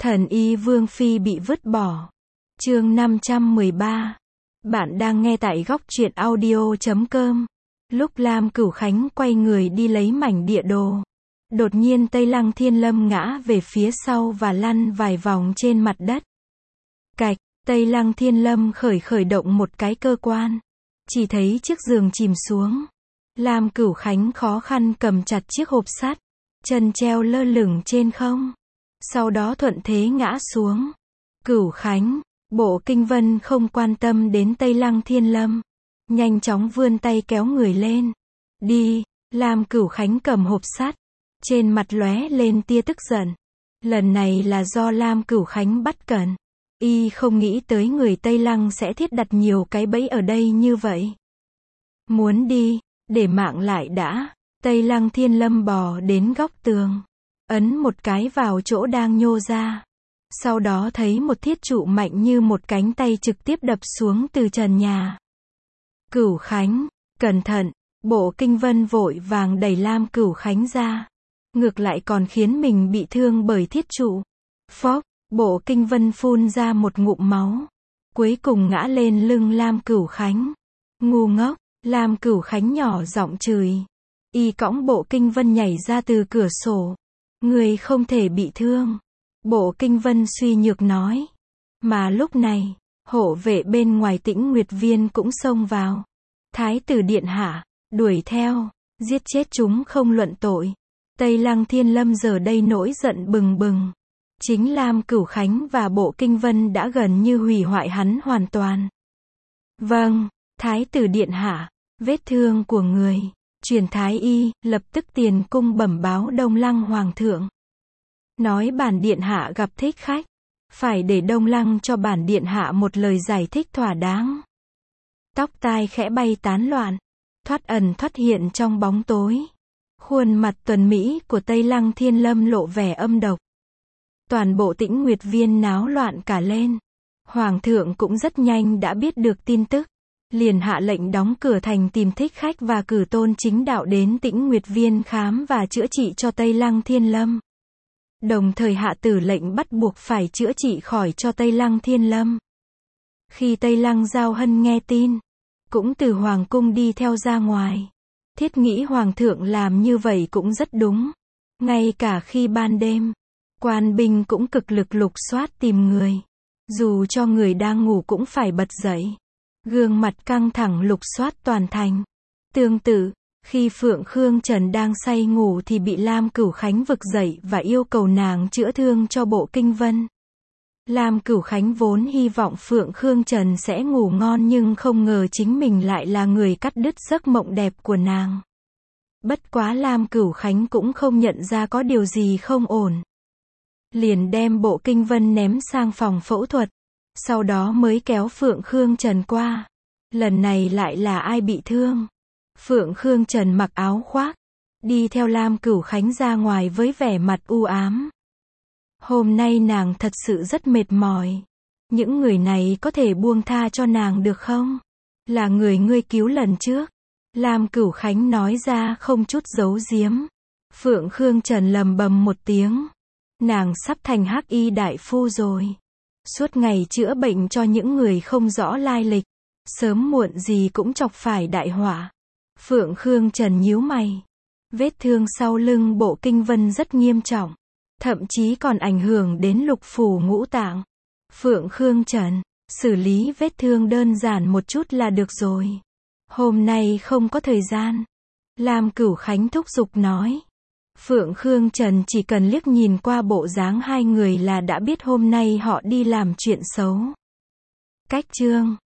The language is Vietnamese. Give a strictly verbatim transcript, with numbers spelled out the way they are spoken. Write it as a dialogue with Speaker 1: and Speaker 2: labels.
Speaker 1: Thần y Vương Phi bị vứt bỏ. Chương năm trăm mười ba. Bạn đang nghe tại góc truyện audio chấm com. Lúc Lam Cửu Khánh quay người đi lấy mảnh địa đồ, đột nhiên Tây Lăng Thiên Lâm ngã về phía sau và lăn vài vòng trên mặt đất. Cạch, Tây Lăng Thiên Lâm khởi khởi động một cái cơ quan. Chỉ thấy chiếc giường chìm xuống. Lam Cửu Khánh khó khăn cầm chặt chiếc hộp sắt, chân treo lơ lửng trên không. Sau đó thuận thế ngã xuống. Cửu Khánh, Bộ Kinh Vân không quan tâm đến Tây Lăng Thiên Lâm, nhanh chóng vươn tay kéo người lên. Đi, Lam Cửu Khánh cầm hộp sắt, trên mặt lóe lên tia tức giận. Lần này là do Lam Cửu Khánh bắt cẩn. Y không nghĩ tới người Tây Lăng sẽ thiết đặt nhiều cái bẫy ở đây như vậy. Muốn đi, để mạng lại đã. Tây Lăng Thiên Lâm bò đến góc tường, ấn một cái vào chỗ đang nhô ra. Sau đó thấy một thiết trụ mạnh như một cánh tay trực tiếp đập xuống từ trần nhà. Cửu Khánh, cẩn thận. Bộ Kinh Vân vội vàng đẩy Lam Cửu Khánh ra, ngược lại còn khiến mình bị thương bởi thiết trụ. Phốc, Bộ Kinh Vân phun ra một ngụm máu, cuối cùng ngã lên lưng Lam Cửu Khánh. Ngu ngốc, Lam Cửu Khánh nhỏ giọng chửi. Y cõng Bộ Kinh Vân nhảy ra từ cửa sổ. Người không thể bị thương. Bộ Kinh Vân suy nhược nói. Mà lúc này, hộ vệ bên ngoài Tĩnh Nguyệt Viên cũng xông vào. Thái tử điện hạ, đuổi theo, giết chết chúng không luận tội. Tây Lăng Thiên Lâm giờ đây nỗi giận bừng bừng. Chính Lam Cửu Khánh và Bộ Kinh Vân đã gần như hủy hoại hắn hoàn toàn. Vâng, Thái tử điện hạ, vết thương của người. Truyền thái y, lập tức tiền cung bẩm báo Đông Lăng Hoàng thượng. Nói bản điện hạ gặp thích khách. Phải để Đông Lăng cho bản điện hạ một lời giải thích thỏa đáng. Tóc tai khẽ bay tán loạn, thoát ẩn thoát hiện trong bóng tối. Khuôn mặt tuấn mỹ của Tây Lăng Thiên Lâm lộ vẻ âm độc. Toàn bộ Tĩnh Nguyệt Viên náo loạn cả lên. Hoàng thượng cũng rất nhanh đã biết được tin tức, liền hạ lệnh đóng cửa thành tìm thích khách và cử Tôn Chính Đạo đến Tĩnh Nguyệt Viên khám và chữa trị cho Tây Lăng Thiên Lâm. Đồng thời hạ tử lệnh bắt buộc phải chữa trị khỏi cho Tây Lăng Thiên Lâm. Khi Tây Lăng Giao Hân nghe tin, cũng từ Hoàng cung đi theo ra ngoài. Thiết nghĩ Hoàng thượng làm như vậy cũng rất đúng. Ngay cả khi ban đêm, quan binh cũng cực lực lục soát tìm người. Dù cho người đang ngủ cũng phải bật dậy. Gương mặt căng thẳng lục soát toàn thành. Tương tự, khi Phượng Khương Trần đang say ngủ thì bị Lam Cửu Khánh vực dậy và yêu cầu nàng chữa thương cho Bộ Kinh Vân. Lam Cửu Khánh vốn hy vọng Phượng Khương Trần sẽ ngủ ngon nhưng không ngờ chính mình lại là người cắt đứt giấc mộng đẹp của nàng. Bất quá Lam Cửu Khánh cũng không nhận ra có điều gì không ổn. Liền đem Bộ Kinh Vân ném sang phòng phẫu thuật. Sau đó mới kéo Phượng Khương Trần qua. Lần này lại là ai bị thương? Phượng Khương Trần mặc áo khoác, đi theo Lam Cửu Khánh ra ngoài với vẻ mặt u ám. Hôm nay nàng thật sự rất mệt mỏi. Những người này có thể buông tha cho nàng được không? Là người ngươi cứu lần trước. Lam Cửu Khánh nói ra không chút giấu giếm. Phượng Khương Trần lầm bầm một tiếng. Nàng sắp thành hắc y đại phu rồi. Suốt ngày chữa bệnh cho những người không rõ lai lịch. Sớm muộn gì cũng chọc phải đại họa. Phượng Khương Trần nhíu mày. Vết thương sau lưng Bộ Kinh Vân rất nghiêm trọng. Thậm chí còn ảnh hưởng đến lục phủ ngũ tạng. Phượng Khương Trần, xử lý vết thương đơn giản một chút là được rồi. Hôm nay không có thời gian. Lam Cửu Khánh thúc giục nói. Phượng Khương Trần chỉ cần liếc nhìn qua bộ dáng hai người là đã biết hôm nay họ đi làm chuyện xấu. Cách chương